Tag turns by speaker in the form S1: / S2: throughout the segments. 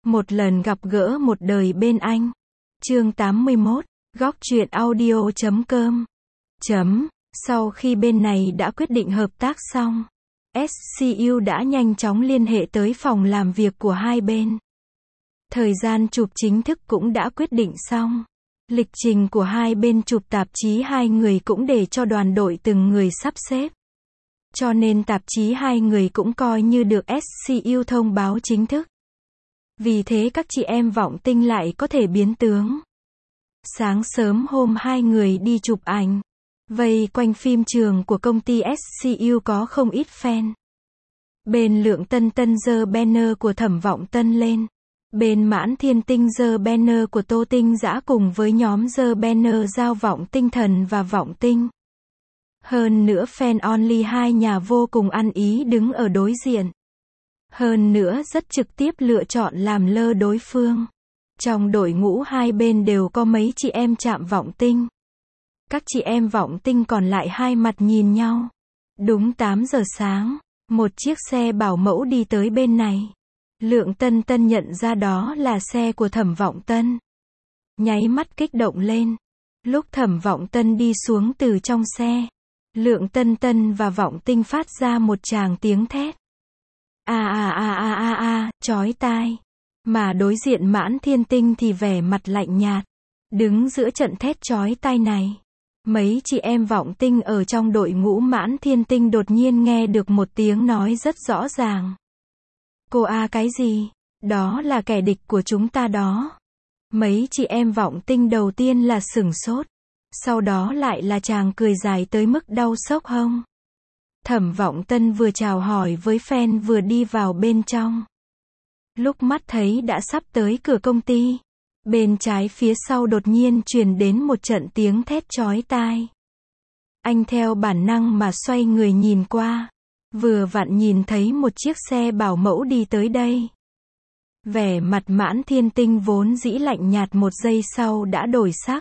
S1: Một lần gặp gỡ một đời bên anh. Chương 81, góc truyện audio.com. Sau khi bên này đã quyết định hợp tác xong, SCU đã nhanh chóng liên hệ tới phòng làm việc của hai bên. Thời gian chụp chính thức cũng đã quyết định xong. Lịch trình của hai bên chụp tạp chí hai người cũng để cho đoàn đội từng người sắp xếp. Cho nên tạp chí hai người cũng coi như được SCU thông báo chính thức. Vì thế các chị em vọng tinh lại có thể biến tướng. Sáng sớm hôm hai người đi chụp ảnh, vây quanh phim trường của công ty SCU có không ít fan. Bên Lượng Tân Tân giơ banner của Thẩm Vọng Tân lên. Bên Mãn Thiên Tinh giơ banner của Tô Tinh Dã cùng với nhóm giơ banner Giao Vọng Tinh Thần và Vọng Tinh. Hơn nữa fan only hai nhà vô cùng ăn ý đứng ở đối diện. Hơn nữa rất trực tiếp lựa chọn làm lơ đối phương. Trong đội ngũ hai bên đều có mấy chị em chạm Vọng Tinh. Các chị em Vọng Tinh còn lại hai mặt nhìn nhau. Đúng 8 giờ sáng, một chiếc xe bảo mẫu đi tới bên này. Lượng Tân Tân nhận ra đó là xe của Thẩm Vọng Tân. Nháy mắt kích động lên. Lúc Thẩm Vọng Tân đi xuống từ trong xe, Lượng Tân Tân và Vọng Tinh phát ra một tràng tiếng thét. Chói tai. Mà đối diện Mãn Thiên Tinh thì vẻ mặt lạnh nhạt, đứng giữa trận thét chói tai này. Mấy chị em Vọng Tinh ở trong đội ngũ Mãn Thiên Tinh đột nhiên nghe được một tiếng nói rất rõ ràng. Cô cái gì? Đó là kẻ địch của chúng ta đó. Mấy chị em Vọng Tinh đầu tiên là sửng sốt. Sau đó lại là chàng cười dài tới mức đau xốc hông. Thẩm Vọng Tân vừa chào hỏi với fan vừa đi vào bên trong. Lúc mắt thấy đã sắp tới cửa công ty, bên trái phía sau đột nhiên truyền đến một trận tiếng thét chói tai. Anh theo bản năng mà xoay người nhìn qua, vừa vặn nhìn thấy một chiếc xe bảo mẫu đi tới đây. Vẻ mặt Mãn Thiên Tinh vốn dĩ lạnh nhạt một giây sau đã đổi sắc.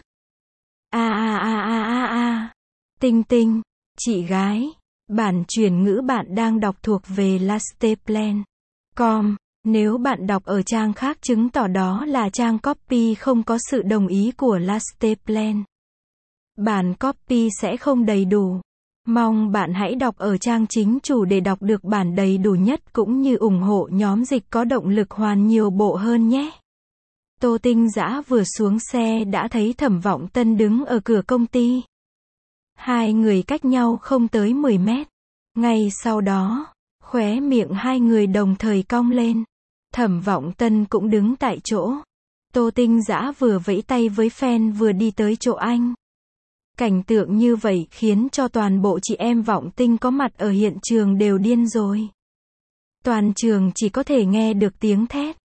S1: Tinh Tinh, chị gái, bản chuyển ngữ bạn đang đọc thuộc về Lasteplan.com. Nếu bạn đọc ở trang khác chứng tỏ đó là trang copy không có sự đồng ý của Lasteplan. Bản copy sẽ không đầy đủ. Mong bạn hãy đọc ở trang chính chủ để đọc được bản đầy đủ nhất cũng như ủng hộ nhóm dịch có động lực hoàn nhiều bộ hơn nhé. Tô Tinh Dã vừa xuống xe đã thấy Thẩm Vọng Tân đứng ở cửa công ty. Hai người cách nhau không tới 10 mét. Ngay sau đó, khóe miệng hai người đồng thời cong lên. Thẩm Vọng Tân cũng đứng tại chỗ. Tô Tinh Dã vừa vẫy tay với fan vừa đi tới chỗ anh. Cảnh tượng như vậy khiến cho toàn bộ chị em Vọng Tinh có mặt ở hiện trường đều điên rồi. Toàn trường chỉ có thể nghe được tiếng thét.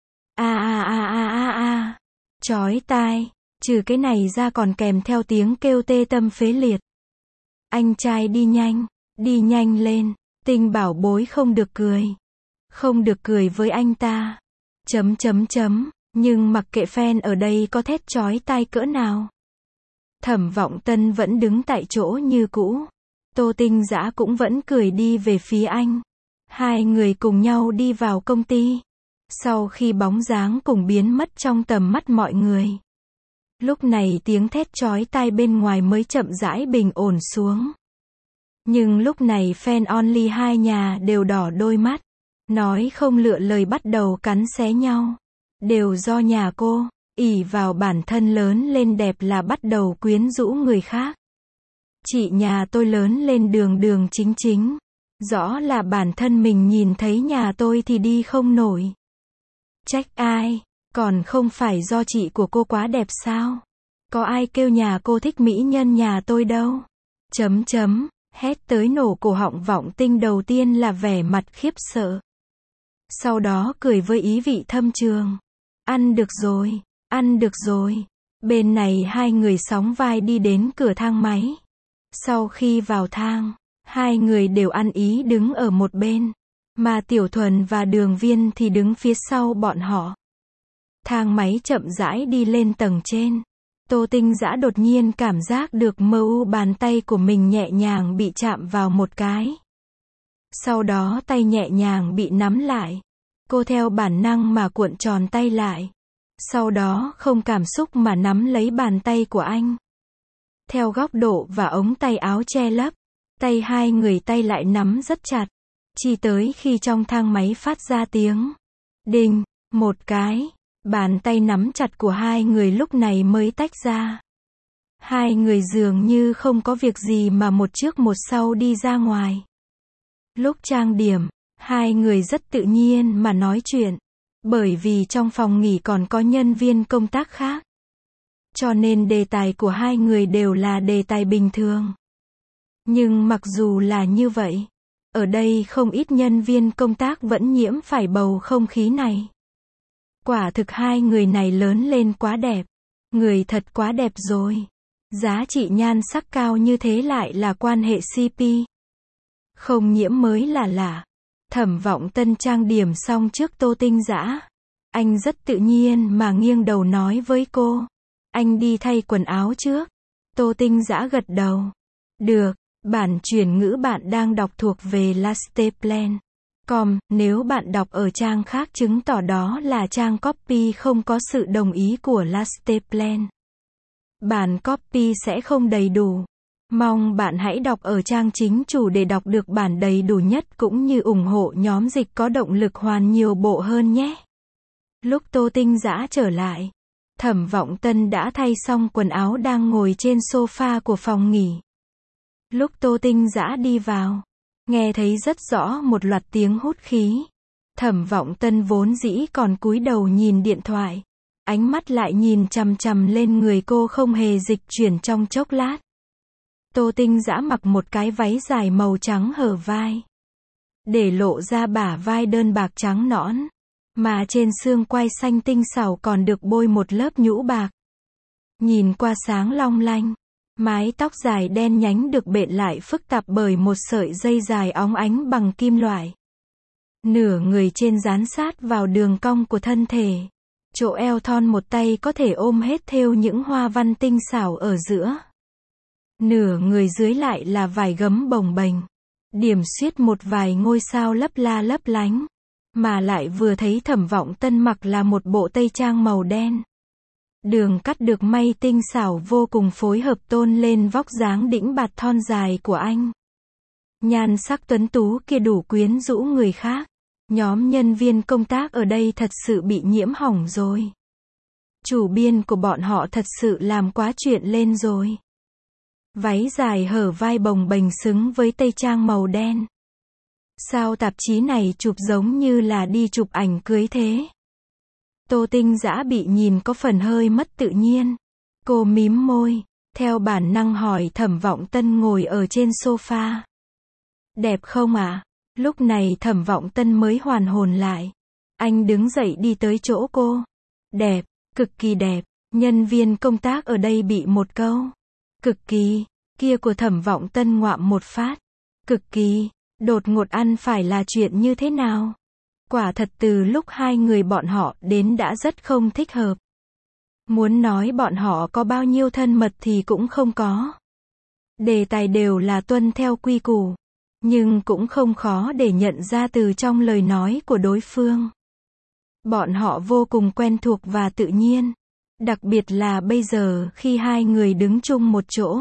S1: Chói tai. Trừ cái này ra còn kèm theo tiếng kêu tê tâm phế liệt. Anh trai đi nhanh lên. Tinh bảo bối không được cười. Không được cười với anh ta. Nhưng mặc kệ fan ở đây có thét chói tai cỡ nào. Thẩm Vọng Tân vẫn đứng tại chỗ như cũ. Tô Tinh Dã cũng vẫn cười đi về phía anh. Hai người cùng nhau đi vào công ty. Sau khi bóng dáng cùng biến mất trong tầm mắt mọi người. Lúc này tiếng thét chói tai bên ngoài mới chậm rãi bình ổn xuống. Nhưng lúc này fan only hai nhà đều đỏ đôi mắt. Nói không lựa lời bắt đầu cắn xé nhau. Đều do nhà cô, ỷ vào bản thân lớn lên đẹp là bắt đầu quyến rũ người khác. Chị nhà tôi lớn lên đường chính. Rõ là bản thân mình nhìn thấy nhà tôi thì đi không nổi. Trách ai, còn không phải do chị của cô quá đẹp sao? Có ai kêu nhà cô thích mỹ nhân nhà tôi đâu. Hét tới nổ cổ họng Vọng Tinh đầu tiên là vẻ mặt khiếp sợ. Sau đó cười với ý vị thâm trường. Ăn được rồi. Bên này hai người sóng vai đi đến cửa thang máy. Sau khi vào thang, hai người đều ăn ý đứng ở một bên. Mà Tiểu Thuần và Đường Viên thì đứng phía sau bọn họ. Thang máy chậm rãi đi lên tầng trên. Tô Tinh Dã đột nhiên cảm giác được bàn tay của mình nhẹ nhàng bị chạm vào một cái. Sau đó tay nhẹ nhàng bị nắm lại. Cô theo bản năng mà cuộn tròn tay lại. Sau đó không cảm xúc mà nắm lấy bàn tay của anh. Theo góc độ và ống tay áo che lấp, tay hai người tay lại nắm rất chặt. Chỉ tới khi trong thang máy phát ra tiếng đinh, một cái, bàn tay nắm chặt của hai người lúc này mới tách ra. Hai người dường như không có việc gì mà một trước một sau đi ra ngoài. Lúc trang điểm, hai người rất tự nhiên mà nói chuyện. Bởi vì trong phòng nghỉ còn có nhân viên công tác khác. Cho nên đề tài của hai người đều là đề tài bình thường. Nhưng mặc dù là như vậy, ở đây không ít nhân viên công tác vẫn nhiễm phải bầu không khí này. Quả thực hai người này lớn lên quá đẹp. Người thật quá đẹp rồi. Giá trị nhan sắc cao như thế lại là quan hệ CP. Không nhiễm mới là lạ. Thẩm Vọng Tân trang điểm xong trước Tô Tinh Dã. Anh rất tự nhiên mà nghiêng đầu nói với cô. Anh đi thay quần áo trước. Tô Tinh Dã gật đầu. Được, bản chuyển ngữ bạn đang đọc thuộc về Lasteplan.com, nếu bạn đọc ở trang khác chứng tỏ đó là trang copy không có sự đồng ý của Lasteplan. Bản copy sẽ không đầy đủ. Mong bạn hãy đọc ở trang chính chủ để đọc được bản đầy đủ nhất cũng như ủng hộ nhóm dịch có động lực hoàn nhiều bộ hơn nhé. Lúc Tô Tinh Dã trở lại, Thẩm Vọng Tân đã thay xong quần áo đang ngồi trên sofa của phòng nghỉ. Lúc Tô Tinh Dã đi vào, nghe thấy rất rõ một loạt tiếng hút khí. Thẩm Vọng Tân vốn dĩ còn cúi đầu nhìn điện thoại. Ánh mắt lại nhìn chằm chằm lên người cô không hề dịch chuyển trong chốc lát. Tô Tinh Dã mặc một cái váy dài màu trắng hở vai. Để lộ ra bả vai đơn bạc trắng nõn. Mà trên xương quai xanh tinh xảo còn được bôi một lớp nhũ bạc. Nhìn qua sáng long lanh. Mái tóc dài đen nhánh được bện lại phức tạp bởi một sợi dây dài óng ánh bằng kim loại. Nửa người trên dán sát vào đường cong của thân thể. Chỗ eo thon một tay có thể ôm hết thêu những hoa văn tinh xảo ở giữa. Nửa người dưới lại là vải gấm bồng bềnh. Điểm xuyết một vài ngôi sao lấp la lấp lánh. Mà lại vừa thấy Thẩm Vọng Tân mặc là một bộ tây trang màu đen. Đường cắt được may tinh xảo vô cùng phối hợp tôn lên vóc dáng đĩnh bạt thon dài của anh. Nhan sắc tuấn tú kia đủ quyến rũ người khác. Nhóm nhân viên công tác ở đây thật sự bị nhiễm hỏng rồi. Chủ biên của bọn họ thật sự làm quá chuyện lên rồi. Váy dài hở vai bồng bềnh xứng với tây trang màu đen. Sao tạp chí này chụp giống như là đi chụp ảnh cưới thế? Tô Tinh Dã bị nhìn có phần hơi mất tự nhiên. Cô mím môi, theo bản năng hỏi Thẩm Vọng Tân ngồi ở trên sofa. Đẹp không ạ? Lúc này Thẩm Vọng Tân mới hoàn hồn lại. Anh đứng dậy đi tới chỗ cô. Đẹp, cực kỳ đẹp. Nhân viên công tác ở đây bị một câu cực kỳ kia của Thẩm Vọng Tân ngoạm một phát. Cực kỳ, đột ngột ăn phải là chuyện như thế nào? Quả thật từ lúc hai người bọn họ đến đã rất không thích hợp. Muốn nói bọn họ có bao nhiêu thân mật thì cũng không có. Đề tài đều là tuân theo quy củ. Nhưng cũng không khó để nhận ra từ trong lời nói của đối phương. Bọn họ vô cùng quen thuộc và tự nhiên. Đặc biệt là bây giờ khi hai người đứng chung một chỗ.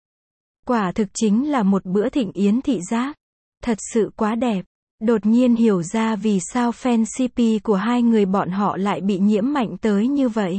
S1: Quả thực chính là một bữa thịnh yến thị giác. Thật sự quá đẹp. Đột nhiên hiểu ra vì sao fan CP của hai người bọn họ lại bị nhiễm mạnh tới như vậy.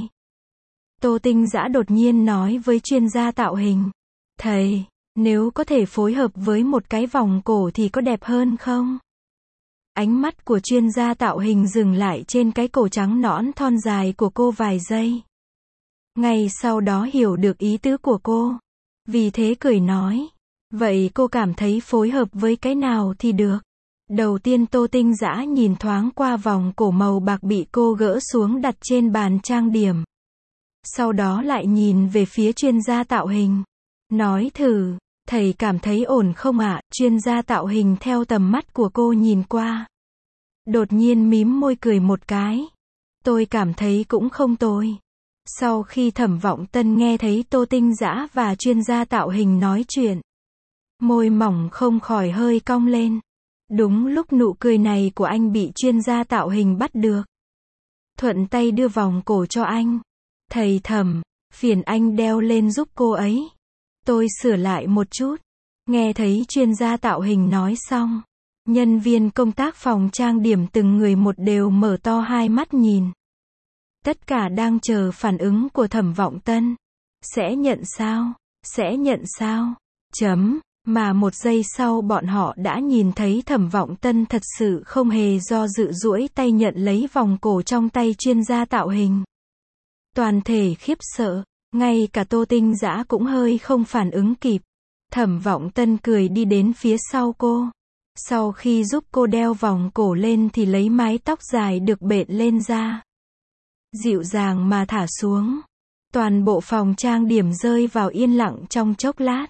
S1: Tô Tinh Dã đột nhiên nói với chuyên gia tạo hình. Thầy, nếu có thể phối hợp với một cái vòng cổ thì có đẹp hơn không? Ánh mắt của chuyên gia tạo hình dừng lại trên cái cổ trắng nõn thon dài của cô vài giây. Ngay sau đó hiểu được ý tứ của cô. Vì thế cười nói. Vậy cô cảm thấy phối hợp với cái nào thì được? Đầu tiên Tô Tinh Dã nhìn thoáng qua vòng cổ màu bạc bị cô gỡ xuống đặt trên bàn trang điểm. Sau đó lại nhìn về phía chuyên gia tạo hình. Nói thử, thầy cảm thấy ổn không ạ? Chuyên gia tạo hình theo tầm mắt của cô nhìn qua. Đột nhiên mím môi cười một cái. Tôi cảm thấy cũng không tồi. Sau khi Thẩm Vọng Tân nghe thấy Tô Tinh Dã và chuyên gia tạo hình nói chuyện, môi mỏng không khỏi hơi cong lên. Đúng lúc nụ cười này của anh bị chuyên gia tạo hình bắt được. Thuận tay đưa vòng cổ cho anh. Thầy Thẩm, phiền anh đeo lên giúp cô ấy. Tôi sửa lại một chút. Nghe thấy chuyên gia tạo hình nói xong, nhân viên công tác phòng trang điểm từng người một đều mở to hai mắt nhìn. Tất cả đang chờ phản ứng của Thẩm Vọng Tân. Sẽ nhận sao? Sẽ nhận sao? Mà một giây sau bọn họ đã nhìn thấy Thẩm Vọng Tân thật sự không hề do dự duỗi tay nhận lấy vòng cổ trong tay chuyên gia tạo hình. Toàn thể khiếp sợ, ngay cả Tô Tinh Dã cũng hơi không phản ứng kịp. Thẩm Vọng Tân cười đi đến phía sau cô. Sau khi giúp cô đeo vòng cổ lên thì lấy mái tóc dài được bện lên ra. Dịu dàng mà thả xuống. Toàn bộ phòng trang điểm rơi vào yên lặng trong chốc lát.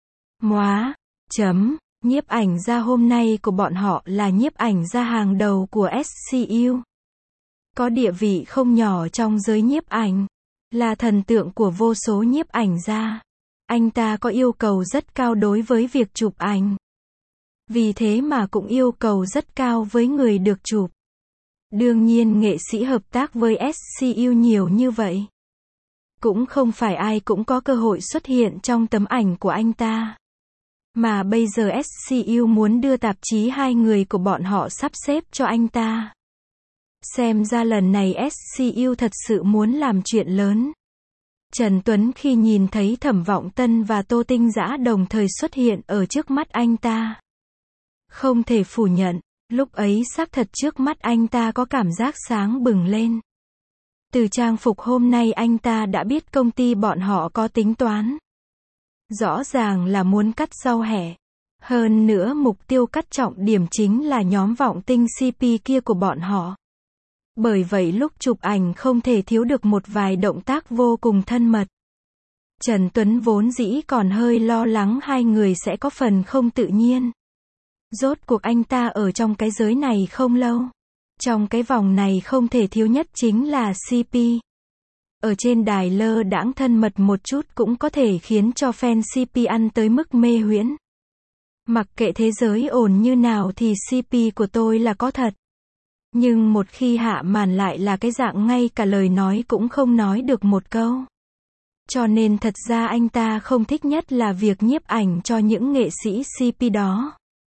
S1: Nhiếp ảnh gia hôm nay của bọn họ là nhiếp ảnh gia hàng đầu của SCU. Có địa vị không nhỏ trong giới nhiếp ảnh. Là thần tượng của vô số nhiếp ảnh gia. Anh ta có yêu cầu rất cao đối với việc chụp ảnh. Vì thế mà cũng yêu cầu rất cao với người được chụp. Đương nhiên nghệ sĩ hợp tác với SCU nhiều như vậy. Cũng không phải ai cũng có cơ hội xuất hiện trong tấm ảnh của anh ta. Mà bây giờ SCU muốn đưa tạp chí hai người của bọn họ sắp xếp cho anh ta. Xem ra lần này SCU thật sự muốn làm chuyện lớn. Trần Tuấn khi nhìn thấy Thẩm Vọng Tân và Tô Tinh Dã đồng thời xuất hiện ở trước mắt anh ta. Không thể phủ nhận, lúc ấy xác thật trước mắt anh ta có cảm giác sáng bừng lên. Từ trang phục hôm nay anh ta đã biết công ty bọn họ có tính toán. Rõ ràng là muốn cắt rau hẹ. Hơn nữa mục tiêu cắt trọng điểm chính là nhóm Vọng Tinh CP kia của bọn họ. Bởi vậy lúc chụp ảnh không thể thiếu được một vài động tác vô cùng thân mật. Trần Tuấn vốn dĩ còn hơi lo lắng hai người sẽ có phần không tự nhiên. Rốt cuộc anh ta ở trong cái giới này không lâu. Trong cái vòng này không thể thiếu nhất chính là CP. Ở trên đài lơ đãng thân mật một chút cũng có thể khiến cho fan CP ăn tới mức mê huyễn. Mặc kệ thế giới ổn như nào thì CP của tôi là có thật. Nhưng một khi hạ màn lại là cái dạng ngay cả lời nói cũng không nói được một câu. Cho nên thật ra anh ta không thích nhất là việc nhiếp ảnh cho những nghệ sĩ CP đó.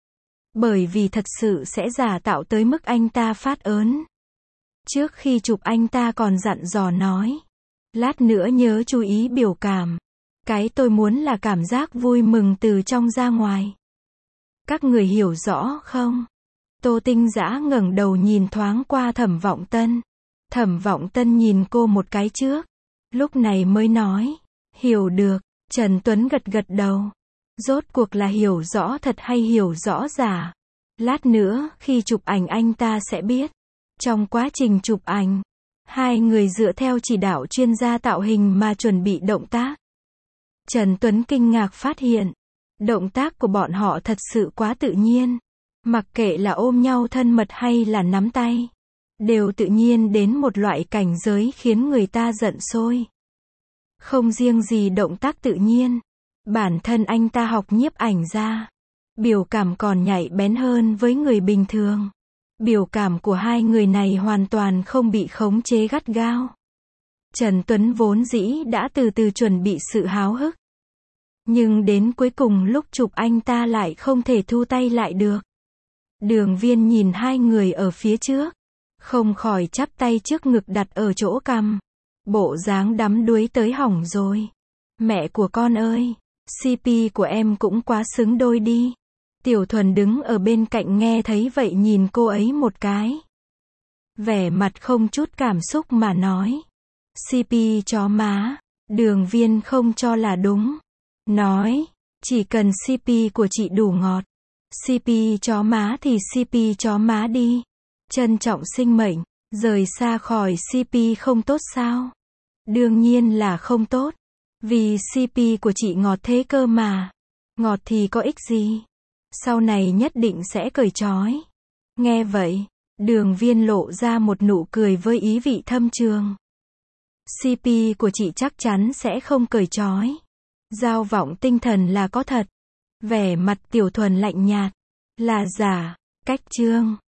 S1: Bởi vì thật sự sẽ giả tạo tới mức anh ta phát ớn. Trước khi chụp anh ta còn dặn dò nói. Lát nữa nhớ chú ý biểu cảm. Cái tôi muốn là cảm giác vui mừng từ trong ra ngoài. Các người hiểu rõ không? Tô Tinh Dã ngẩng đầu nhìn thoáng qua Thẩm Vọng Tân. Thẩm Vọng Tân nhìn cô một cái trước. Lúc này mới nói. Hiểu được. Trần Tuấn gật gật đầu. Rốt cuộc là hiểu rõ thật hay hiểu rõ giả. Lát nữa, khi chụp ảnh anh ta sẽ biết. Trong quá trình chụp ảnh, hai người dựa theo chỉ đạo chuyên gia tạo hình mà chuẩn bị động tác. Trần Tuấn kinh ngạc phát hiện. Động tác của bọn họ thật sự quá tự nhiên. Mặc kệ là ôm nhau thân mật hay là nắm tay. Đều tự nhiên đến một loại cảnh giới khiến người ta giận sôi. Không riêng gì động tác tự nhiên. Bản thân anh ta học nhiếp ảnh ra. Biểu cảm còn nhạy bén hơn với người bình thường. Biểu cảm của hai người này hoàn toàn không bị khống chế gắt gao. Trần Tuấn vốn dĩ đã từ từ chuẩn bị sự háo hức. Nhưng đến cuối cùng lúc chụp anh ta lại không thể thu tay lại được. Đường Viên nhìn hai người ở phía trước. Không khỏi chắp tay trước ngực đặt ở chỗ cằm. Bộ dáng đắm đuối tới hỏng rồi. Mẹ của con ơi, CP của em cũng quá xứng đôi đi. Tiểu Thuần đứng ở bên cạnh nghe thấy vậy nhìn cô ấy một cái. Vẻ mặt không chút cảm xúc mà nói. CP chó má. Đường Viên không cho là đúng. Nói, chỉ cần CP của chị đủ ngọt. CP chó má thì CP chó má đi. Trân trọng sinh mệnh, rời xa khỏi CP không tốt sao? Đương nhiên là không tốt. Vì CP của chị ngọt thế cơ mà. Ngọt thì có ích gì? Sau này nhất định sẽ cởi trói. Nghe vậy, Đường Viên lộ ra một nụ cười với ý vị thâm trường. CP của chị chắc chắn sẽ không cởi trói. Giao vọng tinh thần là có thật. Vẻ mặt Tiểu Thuần lạnh nhạt. Là giả. Cách chương